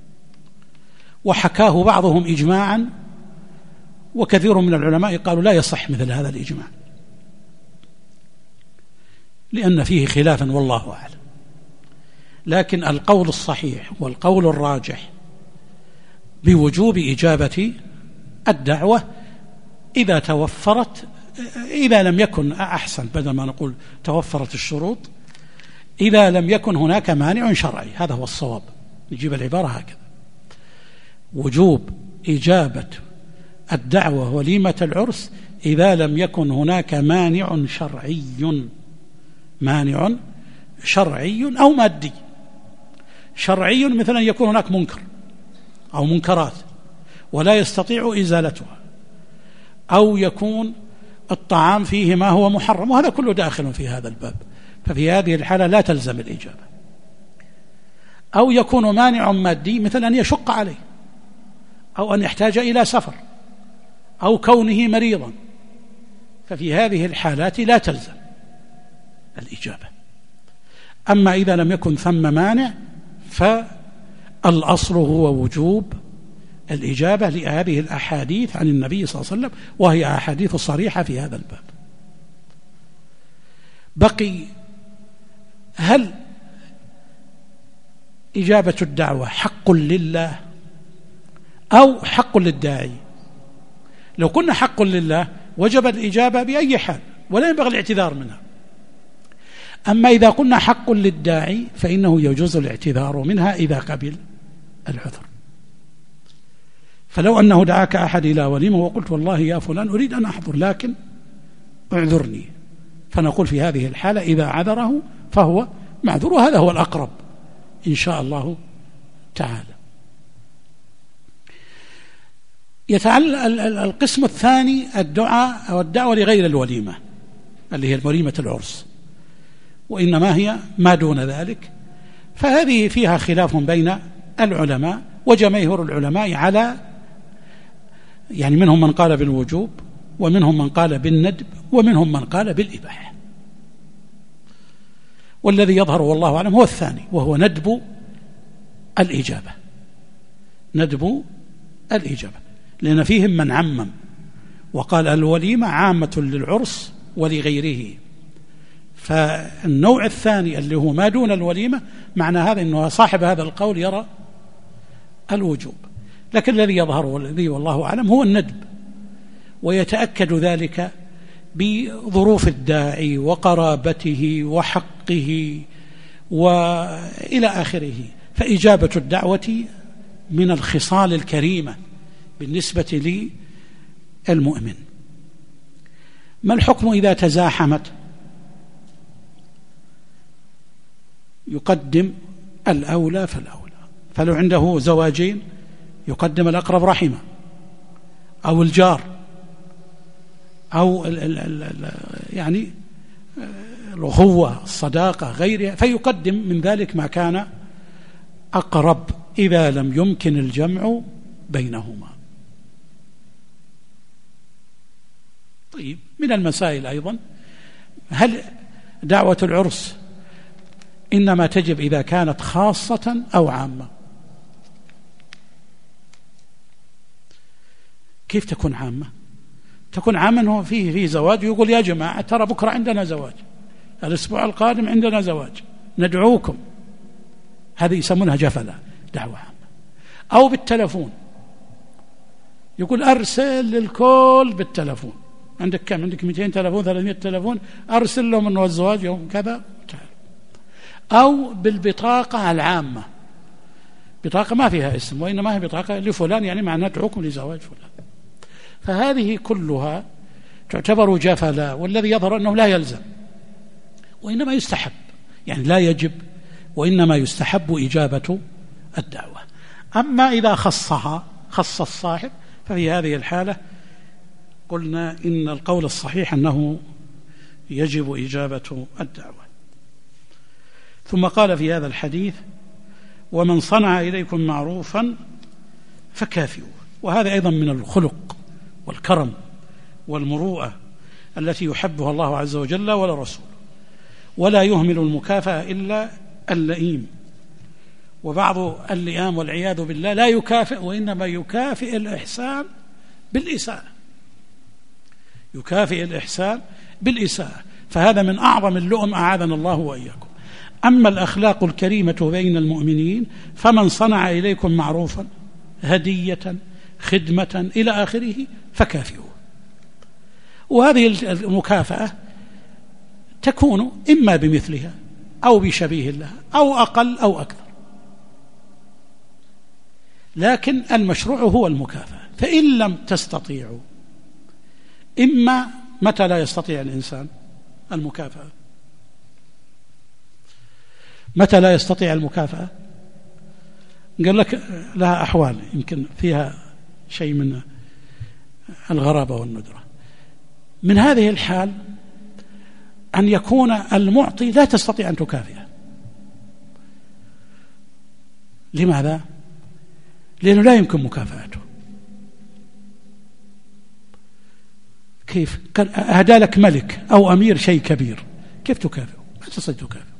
وحكاه بعضهم إجماعا، وكثير من العلماء قالوا لا يصح مثل هذا الإجماع لأن فيه خلافا والله أعلم. لكن القول الصحيح والقول الراجح بوجوب إجابة الدعوة إذا توفرت، إذا لم يكن أحسن بدل ما نقول توفرت الشروط، إذا لم يكن هناك مانع شرعي. هذا هو الصواب، نجيب العبارة هكذا: وجوب إجابة الدعوة وليمة العرس إذا لم يكن هناك مانع شرعي، مانع شرعي أو مادي. شرعي مثلا يكون هناك منكر أو منكرات ولا يستطيع إزالتها، أو يكون الطعام فيه ما هو محرم، وهذا كله داخل في هذا الباب، ففي هذه الحالة لا تلزم الإجابة. أو يكون مانع مادي مثل أن يشق عليه، أو أن يحتاج إلى سفر، أو كونه مريضا، ففي هذه الحالات لا تلزم الإجابة. أما إذا لم يكن ثم مانع فالأصل هو وجوب الإجابة لهذه الأحاديث عن النبي صلى الله عليه وسلم، وهي أحاديث صريحة في هذا الباب. بقي هل إجابة الدعوة حق لله أو حق للداعي؟ لو كنا حق لله وجب الإجابة بأي حال ولا ينبغي الاعتذار منها. أما إذا قلنا حق للداعي فإنه يجوز الاعتذار منها إذا قبل العذر. فلو أنه دعاك أحد إلى وليمة وقلت والله يا فلان أريد أن أحضر لكن اعذرني، فنقول في هذه الحالة إذا عذره فهو معذور، وهذا هو الأقرب إن شاء الله تعالى. القسم الثاني الدعاء أو الدعوة لغير الوليمة اللي هي وليمة العرس، وإنما هي ما دون ذلك، فهذه فيها خلاف بين العلماء، وجماهير العلماء على يعني منهم من قال بالوجوب، ومنهم من قال بالندب، ومنهم من قال بالإباحة. والذي يظهر والله أعلم هو الثاني، وهو ندب الإجابة، ندب الإجابة، لأن فيهم من عمم وقال الوليمة عامة للعرس ولغيره. فالنوع الثاني اللي هو ما دون الوليمة معنى هذا أنه صاحب هذا القول يرى الوجوب، لكن الذي يظهر والذي والله أعلم هو الندب، ويتأكد ذلك بظروف الداعي وقرابته وحقه وإلى آخره. فإجابة الدعوة من الخصال الكريمة بالنسبة للمؤمن. ما الحكم إذا تزاحمت؟ يقدم الأولى فالأولى، فلو عنده زواجين يقدم الأقرب رحمه أو الجار أو يعني الأخوة الصداقة غيرها، فيقدم من ذلك ما كان أقرب إذا لم يمكن الجمع بينهما. طيب، من المسائل أيضا هل دعوة العرس إنما تجب إذا كانت خاصة أو عامة؟ كيف تكون عامة؟ تكون عامة هو فيه زواج يقول يا جماعة ترى بكرة عندنا زواج، الأسبوع القادم عندنا زواج، ندعوكم. هذه يسمونها جفلة، دعوة عامة. أو بالتلفون يقول أرسل للكل بالتلفون، عندك كم؟ عندك 200 تلفون 300 تلفون، أرسل لهم أنه الزواج يوم كذا. أو بالبطاقة العامة، بطاقة ما فيها اسم وإنما هي بطاقة لفلان، يعني معناه ندعوكم لزواج فلان. فهذه كلها تعتبر جفلة، والذي يظهر أنه لا يلزم وإنما يستحب، يعني لا يجب وإنما يستحب إجابة الدعوة. أما إذا خص الصاحب ففي هذه الحالة قلنا إن القول الصحيح أنه يجب إجابة الدعوة. ثم قال في هذا الحديث: ومن صنع إليكم معروفا فكافئوه. وهذا أيضا من الخلق والكرم والمروءة التي يحبها الله عز وجل ولرسوله، ولا يهمل المكافأة إلا اللئيم. وبعض اللئام والعياذ بالله لا يكافئ، وإنما يكافئ الإحسان بالإساءة، يكافئ الإحسان بالإساءة، فهذا من أعظم اللؤم أعاذنا الله وإياكم. أما الأخلاق الكريمة بين المؤمنين فمن صنع إليكم معروفا، هدية، خدمة إلى آخره فكافئوه. وهذه المكافأة تكون إما بمثلها أو بشبيه لها أو أقل أو أكثر، لكن المشروع هو المكافأة. فإن لم تستطيعوا، إما متى لا يستطيع الإنسان المكافأة؟ متى لا يستطيع المكافأة؟ قال لك لها أحوال يمكن فيها شيء من الغرابة والندرة. من هذه الحال أن يكون المعطي لا تستطيع أن تكافئه. لماذا؟ لأنه لا يمكن مكافأته. كيف؟ أهدى لك ملك أو أمير شيء كبير، كيف تكافئه؟ ما تستطيع تكافئه.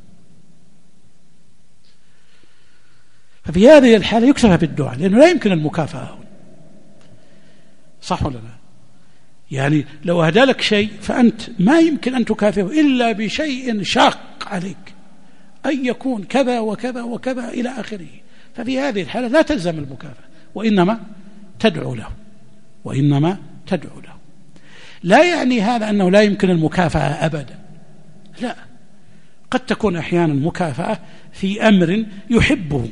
ففي هذه الحالة يكتفى بالدعاء، لأنه لا يمكن المكافأة. صح ولا لا؟ يعني لو أهدى لك شيء فأنت ما يمكن أن تكافئه إلا بشيء شاق عليك، أن يكون كذا وكذا وكذا إلى آخره. ففي هذه الحالة لا تلزم المكافأة، وإنما تدعو له، وإنما تدعو له. لا يعني هذا أنه لا يمكن المكافأة أبدا، لا، قد تكون أحيانا مكافأة في أمر يحبه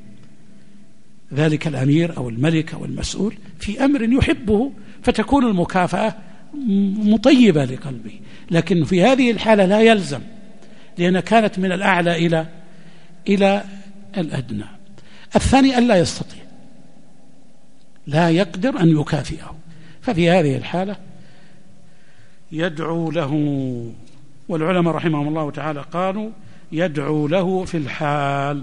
ذلك الأمير أو الملك أو المسؤول، في أمر يحبه، فتكون المكافأة مطيبة لقلبه. لكن في هذه الحالة لا يلزم، لأنها كانت من الأعلى إلى الأدنى. الثاني ألا يستطيع، لا يقدر أن يكافئه، ففي هذه الحالة يدعو له. والعلماء رحمهم الله تعالى قالوا يدعو له في الحال،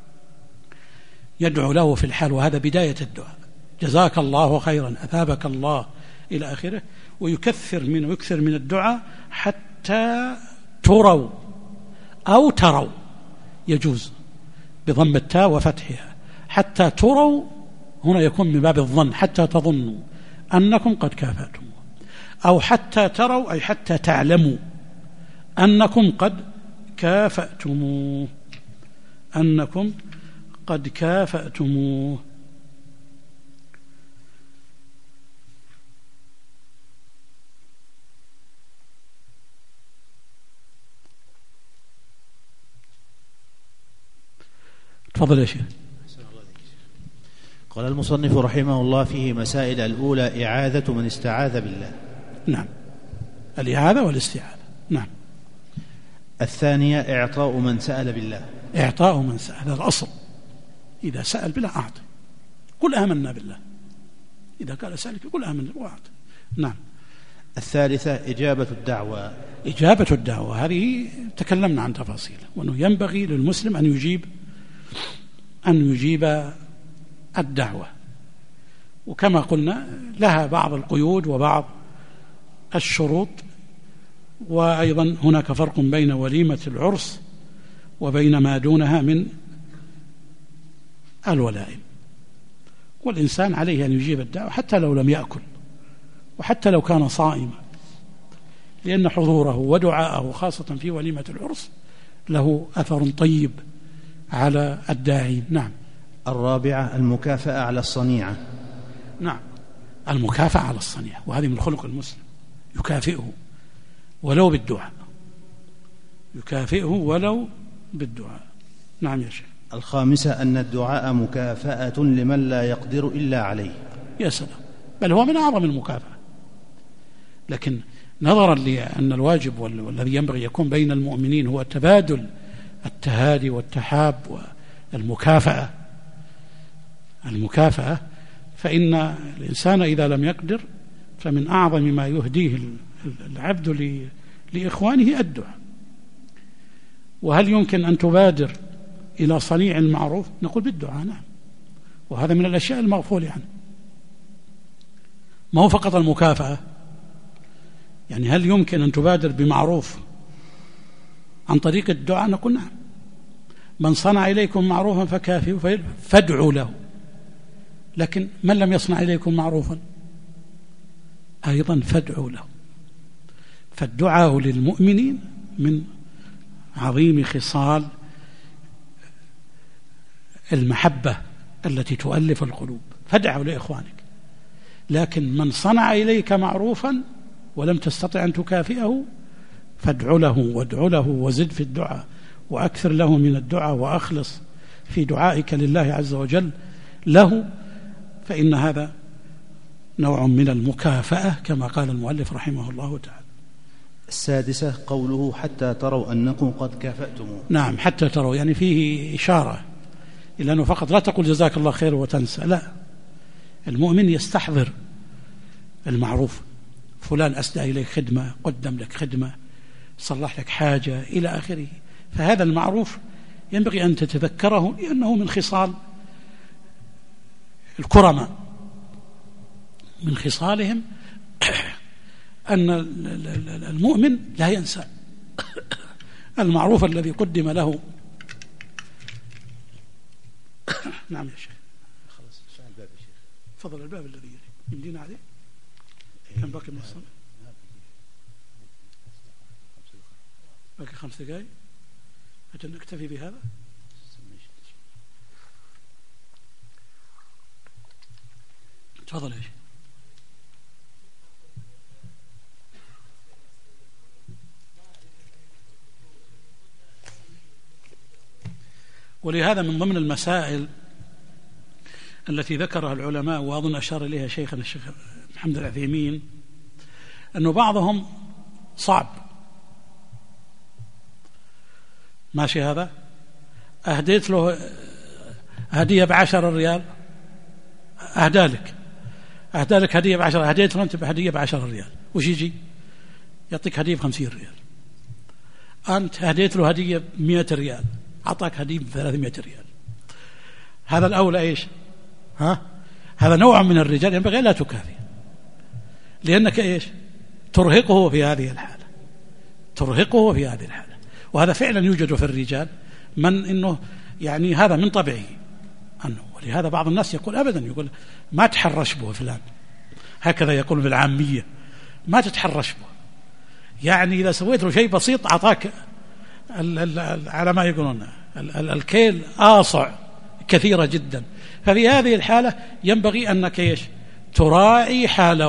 يدعو له في الحال، وهذا بداية الدعاء، جزاك الله خيرا، أثابك الله إلى آخره. ويكثر منه، ويكثر من الدعاء حتى تروا أو تروا، يجوز بضم التاء وفتحها. حتى تروا هنا يكون من باب الظن، حتى تظنوا أنكم قد كافأتم، أو حتى تروا أي حتى تعلموا أنكم قد كافأتموه، أنكم قد كافأتموه. تفضل يا شيخ. قال المصنف رحمه الله: فيه مسائل. الأولى إعاذة من استعاذ بالله. نعم، الإعاذة والاستعاذة. نعم. الثانية إعطاء من سأل بالله. إعطاء من سأل، هذا الأصل، إذا سأل بالله أعطي، قل آمنا بالله، إذا قال سألك قل آمنا وأعطي. نعم. الثالثة إجابة الدعوة. إجابة الدعوة هذه تكلمنا عن تفاصيله، وأنه ينبغي للمسلم أن يجيب الدعوة، وكما قلنا لها بعض القيود وبعض الشروط. وأيضا هناك فرق بين وليمة العرس وبين ما دونها من الولائم. والإنسان عليه أن يجيب الدعوة حتى لو لم يأكل، وحتى لو كان صائما، لأن حضوره ودعاءه خاصة في وليمة العرس له أثر طيب على الداعين. نعم. الرابعة المكافأة على الصنيعة. نعم، المكافأة على الصنيعة، وهذه من خلق المسلم، يكافئه ولو بالدعاء، يكافئه ولو بالدعاء. نعم يا شيخ. الخامسة أن الدعاء مكافأة لمن لا يقدر إلا عليه. يا سلام، بل هو من أعظم المكافأة. لكن نظرا لأن الواجب والذي ينبغي يكون بين المؤمنين هو تبادل التهادي والتحاب والمكافأة. فإن الإنسان إذا لم يقدر فمن أعظم ما يهديه العبد لإخوانه الدعاء. وهل يمكن أن تبادر إلى صنيع المعروف؟ نقول بالدعاء، نعم، وهذا من الأشياء المغفول عنها. ما هو فقط المكافأة، يعني هل يمكن أن تبادر بمعروف عن طريق الدعاء؟ نقول نعم. من صنع إليكم معروفا فكافئوا فادعوا له. لكن من لم يصنع إليكم معروفا أيضا فادعوا له. فالدعاء للمؤمنين من عظيم خصال المحبة التي تؤلف القلوب، فادعوا لإخوانك. لكن من صنع إليك معروفا ولم تستطع أن تكافئه فادع له وادع له وزد في الدعاء وأكثر له من الدعاء وأخلص في دعائك لله عز وجل له، فإن هذا نوع من المكافأة كما قال المؤلف رحمه الله تعالى. السادسة قوله حتى تروا أنكم قد كافأتموه. نعم، حتى تروا يعني فيه إشارة إلى أنه فقط لا تقول جزاك الله خير وتنسى، لا، المؤمن يستحضر المعروف، فلان أسدى إليك خدمة، قدم لك خدمة، صلح لك حاجة إلى آخره، فهذا المعروف ينبغي أن تتذكره لأنه من خصال الكرماء، من خصالهم أن المؤمن لا ينسى المعروف الذي قدم له. نعم يا شيخ. خلاص الباب يا شيخ. فضل الباب الذي يمدينا عليه. كم باقي من الصلاة؟ باقي 5 دقائق. أجل نكتفي بهذا. تفضل يا شيخ. ولهذا من ضمن المسائل التي ذكرها العلماء وأظن أشار إليها شيخنا الشيخ محمد العثيمين، أنه بعضهم صعب ماشي، هذا أهديت له هدية ب10 ريال، أهدى لك هدية ب10، هديت له أنت بهدية ب10 ريال، وش يجي يعطيك هدية ب50 ريال. أنت هديت له هدية ب100 ريال، أعطاك هدية ب300 ريال. هذا الأولى إيش؟ هذا نوع من الرجال ينبغي لا تكافئ، لأنك إيش؟ ترهقه في هذه الحالة، وهذا فعلا يوجد في الرجال من إنه يعني هذا من طبعه أنه. ولهذا بعض الناس يقول أبدا، يقول ما تحرش به فلان، هكذا يقول بالعامية، ما تتحرش به، يعني إذا سويت له شيء بسيط أعطاك على ما يقولون الكيل آصع كثيرة جدا. ففي هذه الحالة ينبغي أنك إيش؟ تراعي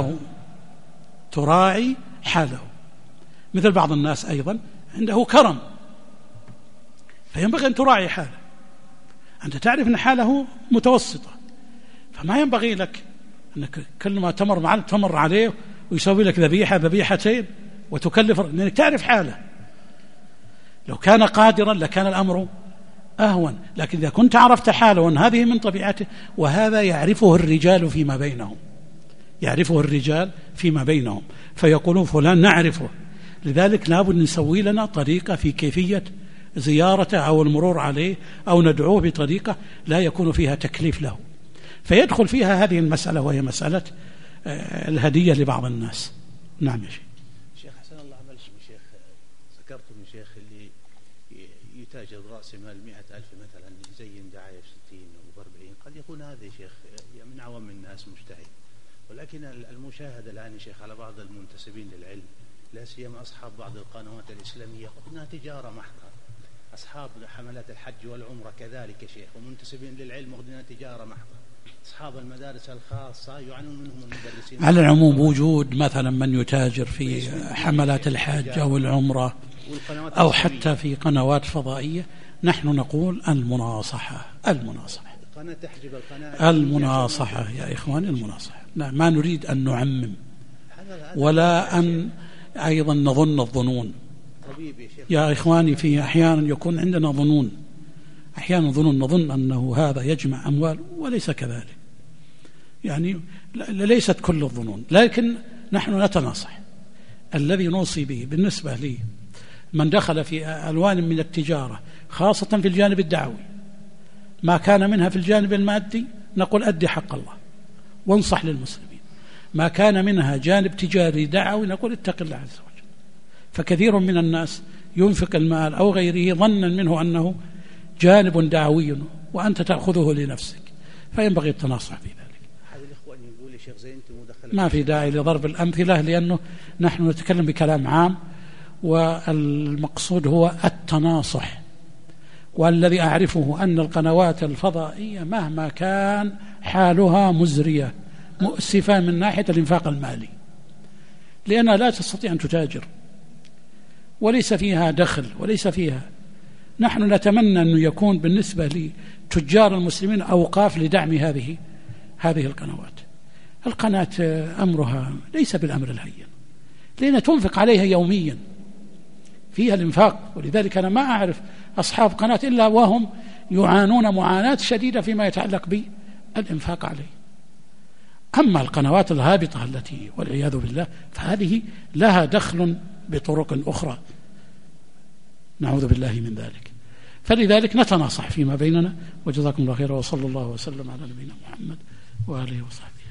حاله. مثل بعض الناس أيضا عنده كرم، فينبغي أن تراعي حاله. أنت تعرف أن حاله متوسطة، فما ينبغي لك أنك كل ما تمر عليه ويسوي لك ذبيحتين وتكلف، لأنك تعرف حاله. لو كان قادرا لكان الأمر أهون، لكن إذا كنت عرفت حاله وأن هذه من طبيعته، وهذا يعرفه الرجال فيما بينهم، فيقولون فلان نعرفه، لذلك لابد نسوي لنا طريقة في كيفية زيارته أو المرور عليه أو ندعوه بطريقة لا يكون فيها تكليف له، فيدخل فيها هذه المسألة وهي مسألة الهدية لبعض الناس. نعم يا شيخ حسن الله عمل شيخ، ذكرتم يا شيخ اللي يتاجر برأس مال 100,000 مثلا يزين دعاية 60 أو 40، قد يكون هذا يا شيخ من عوام الناس مجتهد، ولكن المشاهدة الآن يا شيخ على بعض المنتسبين للعلم، لا سيما أصحاب بعض القنوات الإسلامية، قلنا تجارة محضة، أصحاب حملات الحج والعمرة كذلك يا شيخ، ومنتسبين للعلم وقلنا تجارة محضة. أصحاب المدارس الخاصة يعنون منهم المدرسين. على العموم وجود مثلا من يتاجر في حملات الحج أو العمرة أو حتى في قنوات فضائية، نحن نقول المناصحة يا إخواني، المناصحة. ما نريد أن نعمم ولا أن أيضا نظن الظنون، يا إخواني في أحيانا يكون عندنا ظنون، أحيانا نظن أنه هذا يجمع أموال وليس كذلك، يعني ليست كل الظنون، لكن نحن نتناصح. الذي نوصي به بالنسبة لي من دخل في ألوان من التجارة خاصة في الجانب الدعوي، ما كان منها في الجانب المادي نقول أدي حق الله وانصح للمسلمين، ما كان منها جانب تجاري دعوي نقول اتق الله عز وجل. فكثير من الناس ينفق المال أو غيره ظنا منه أنه جانب دعوي وأنت تأخذه لنفسك، فينبغي التناصح في ذلك. ما في داعي لضرب الأمثلة، لأنه نحن نتكلم بكلام عام، والمقصود هو التناصح. والذي أعرفه أن القنوات الفضائية مهما كان حالها مزرية مؤسفة من ناحية الإنفاق المالي، لأنها لا تستطيع أن تتاجر وليس فيها دخل وليس فيها. نحن نتمنى أن يكون بالنسبة لتجار المسلمين أوقاف لدعم هذه القنوات. القناة أمرها ليس بالأمر الهين، لأن تنفق عليها يوميا فيها الإنفاق، ولذلك أنا ما أعرف أصحاب قناة إلا وهم يعانون معاناة شديدة فيما يتعلق بالإنفاق عليه. أما القنوات الهابطة التي والعياذ بالله فهذه لها دخل بطرق أخرى، نعوذ بالله من ذلك. فلذلك نتناصح فيما بيننا، وجزاكم الله خيرا، وصلى الله وسلم على نبينا محمد وآله وصحبه.